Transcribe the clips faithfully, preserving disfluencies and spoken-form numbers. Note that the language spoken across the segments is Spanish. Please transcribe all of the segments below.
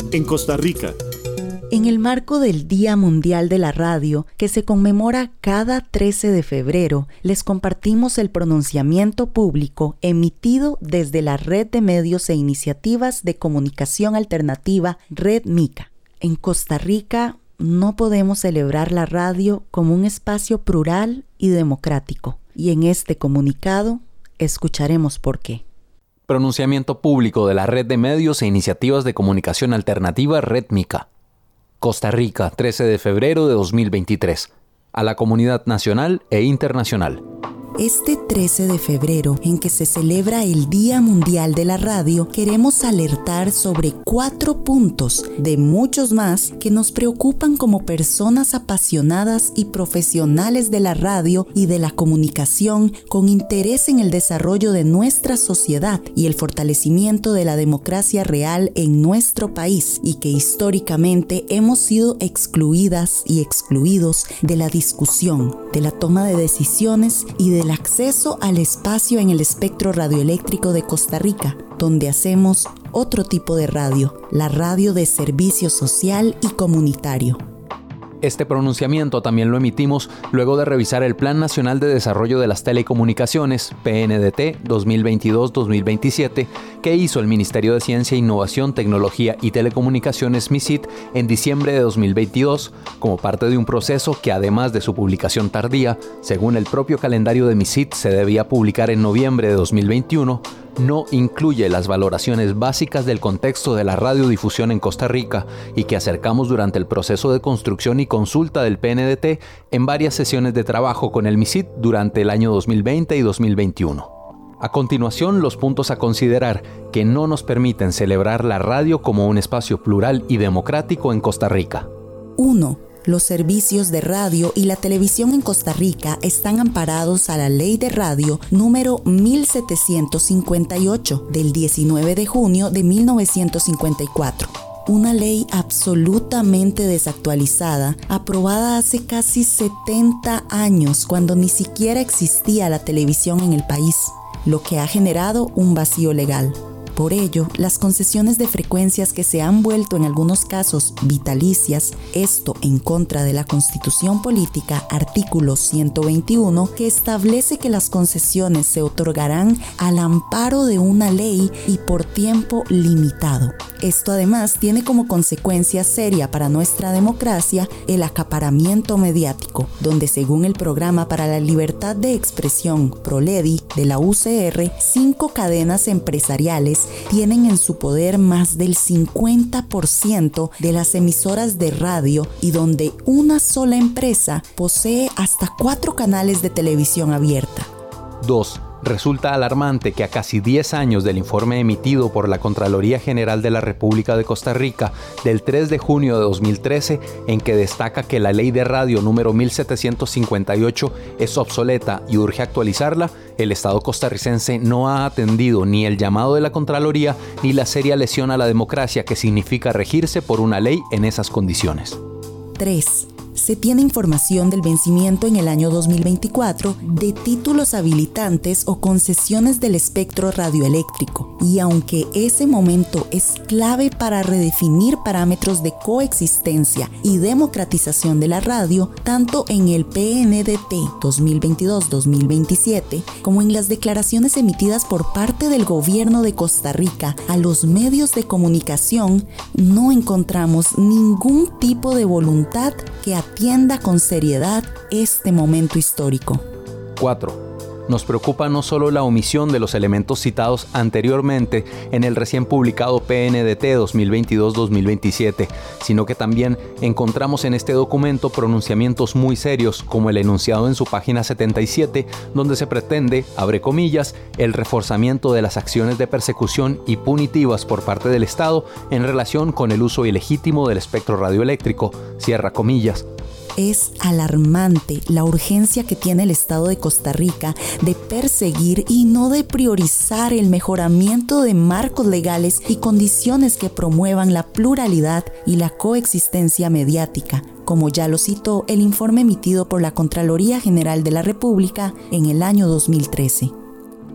en Costa Rica. En el marco del Día Mundial de la Radio, que se conmemora cada trece de febrero, les compartimos el pronunciamiento público emitido desde la Red de Medios e Iniciativas de Comunicación Alternativa, Red Mica. En Costa Rica no podemos celebrar la radio como un espacio plural y democrático, y en este comunicado escucharemos por qué. Pronunciamiento público de la Red de Medios e Iniciativas de Comunicación Alternativa, Red Mica. Costa Rica, trece de febrero de dos mil veintitrés. A la comunidad nacional e internacional. Este trece de febrero, en que se celebra el Día Mundial de la Radio, queremos alertar sobre cuatro puntos, de muchos más, que nos preocupan como personas apasionadas y profesionales de la radio y de la comunicación, con interés en el desarrollo de nuestra sociedad y el fortalecimiento de la democracia real en nuestro país, y que históricamente hemos sido excluidas y excluidos de la discusión, de la toma de decisiones y de el acceso al espacio en el espectro radioeléctrico de Costa Rica, donde hacemos otro tipo de radio, la radio de servicio social y comunitario. Este pronunciamiento también lo emitimos luego de revisar el Plan Nacional de Desarrollo de las Telecomunicaciones, P N D T dos mil veintidós dos mil veintisiete, que hizo el Ministerio de Ciencia, Innovación, Tecnología y Telecomunicaciones, MICIT, en diciembre de dos mil veintidós, como parte de un proceso que, además de su publicación tardía, según el propio calendario de MICIT se debía publicar en noviembre de dos mil veintiuno, no incluye las valoraciones básicas del contexto de la radiodifusión en Costa Rica y que acercamos durante el proceso de construcción y consulta del P N D T en varias sesiones de trabajo con el MICIT durante el año dos mil veinte y dos mil veintiuno. A continuación, los puntos a considerar que no nos permiten celebrar la radio como un espacio plural y democrático en Costa Rica. uno. Los servicios de radio y la televisión en Costa Rica están amparados a la Ley de Radio número mil setecientos cincuenta y ocho del diecinueve de junio de mil novecientos cincuenta y cuatro. Una ley absolutamente desactualizada, aprobada hace casi setenta años, cuando ni siquiera existía la televisión en el país, lo que ha generado un vacío legal. Por ello, las concesiones de frecuencias que se han vuelto en algunos casos vitalicias, esto en contra de la Constitución Política, artículo ciento veintiuno, que establece que las concesiones se otorgarán al amparo de una ley y por tiempo limitado. Esto además tiene como consecuencia seria para nuestra democracia el acaparamiento mediático, donde según el Programa para la Libertad de Expresión, PROLEDI, de la U C R, cinco cadenas empresariales tienen en su poder más del cincuenta por ciento de las emisoras de radio y donde una sola empresa posee hasta cuatro canales de televisión abierta. dos. Resulta alarmante que a casi diez años del informe emitido por la Contraloría General de la República de Costa Rica del tres de junio de dos mil trece, en que destaca que la Ley de Radio número mil setecientos cincuenta y ocho es obsoleta y urge actualizarla, el Estado costarricense no ha atendido ni el llamado de la Contraloría ni la seria lesión a la democracia que significa regirse por una ley en esas condiciones. tres. Se tiene información del vencimiento en el año dos mil veinticuatro de títulos habilitantes o concesiones del espectro radioeléctrico, y aunque ese momento es clave para redefinir parámetros de coexistencia y democratización de la radio, tanto en el P N D T dos mil veintidós dos mil veintisiete como en las declaraciones emitidas por parte del gobierno de Costa Rica a los medios de comunicación, no encontramos ningún tipo de voluntad que atienda con seriedad este momento histórico. cuatro. Nos preocupa no solo la omisión de los elementos citados anteriormente en el recién publicado P N D T dos mil veintidós dos mil veintisiete, sino que también encontramos en este documento pronunciamientos muy serios, como el enunciado en su página setenta y siete, donde se pretende, abre comillas, el reforzamiento de las acciones de persecución y punitivas por parte del Estado en relación con el uso ilegítimo del espectro radioeléctrico, cierra comillas. Es alarmante la urgencia que tiene el Estado de Costa Rica de perseguir y no de priorizar el mejoramiento de marcos legales y condiciones que promuevan la pluralidad y la coexistencia mediática, como ya lo citó el informe emitido por la Contraloría General de la República en el año dos mil trece.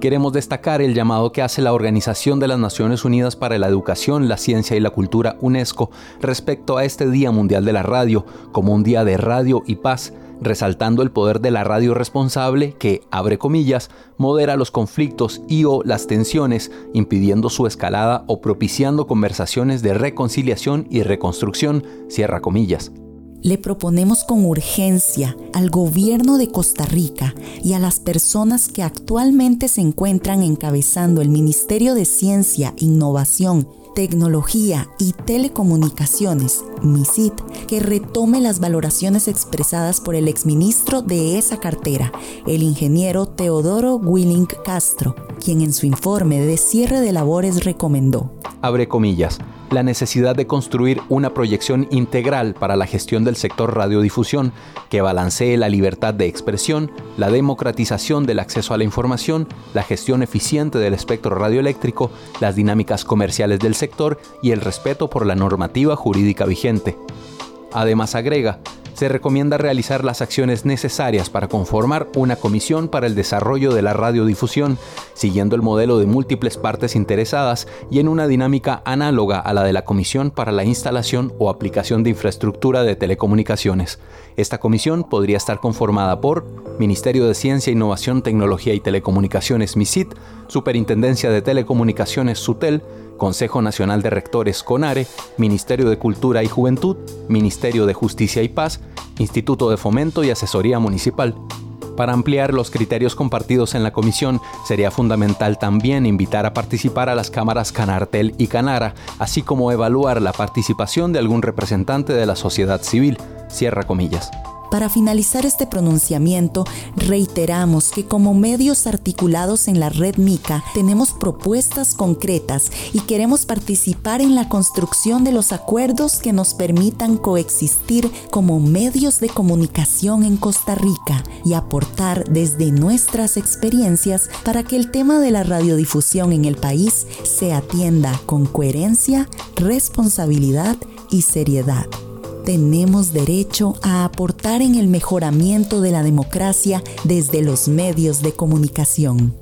queremos destacar el llamado que hace la Organización de las Naciones Unidas para la Educación, la Ciencia y la Cultura, UNESCO, respecto a este Día Mundial de la Radio, como un día de radio y paz, resaltando el poder de la radio responsable que, abre comillas, modera los conflictos y o las tensiones, impidiendo su escalada o propiciando conversaciones de reconciliación y reconstrucción, cierra comillas. Le proponemos con urgencia al gobierno de Costa Rica y a las personas que actualmente se encuentran encabezando el Ministerio de Ciencia, Innovación, Tecnología y Telecomunicaciones, MICIT, que retome las valoraciones expresadas por el exministro de esa cartera, el ingeniero Teodoro Willing Castro, quien en su informe de cierre de labores recomendó, abre comillas, la necesidad de construir una proyección integral para la gestión del sector radiodifusión que balancee la libertad de expresión, la democratización del acceso a la información, la gestión eficiente del espectro radioeléctrico, las dinámicas comerciales del sector y el respeto por la normativa jurídica vigente. Además, agrega, se recomienda realizar las acciones necesarias para conformar una comisión para el desarrollo de la radiodifusión, siguiendo el modelo de múltiples partes interesadas y en una dinámica análoga a la de la Comisión para la Instalación o Aplicación de Infraestructura de Telecomunicaciones. Esta comisión podría estar conformada por Ministerio de Ciencia, Innovación, Tecnología y Telecomunicaciones, MICIT, Superintendencia de Telecomunicaciones, SUTEL, Consejo Nacional de Rectores, CONARE, Ministerio de Cultura y Juventud, Ministerio de Justicia y Paz, Instituto de Fomento y Asesoría Municipal. Para ampliar los criterios compartidos en la comisión, sería fundamental también invitar a participar a las cámaras Canartel y Canara, así como evaluar la participación de algún representante de la sociedad civil, cierra comillas. Para finalizar este pronunciamiento, reiteramos que como medios articulados en la red MICA tenemos propuestas concretas y queremos participar en la construcción de los acuerdos que nos permitan coexistir como medios de comunicación en Costa Rica y aportar desde nuestras experiencias para que el tema de la radiodifusión en el país se atienda con coherencia, responsabilidad y seriedad. Tenemos derecho a aportar en el mejoramiento de la democracia desde los medios de comunicación.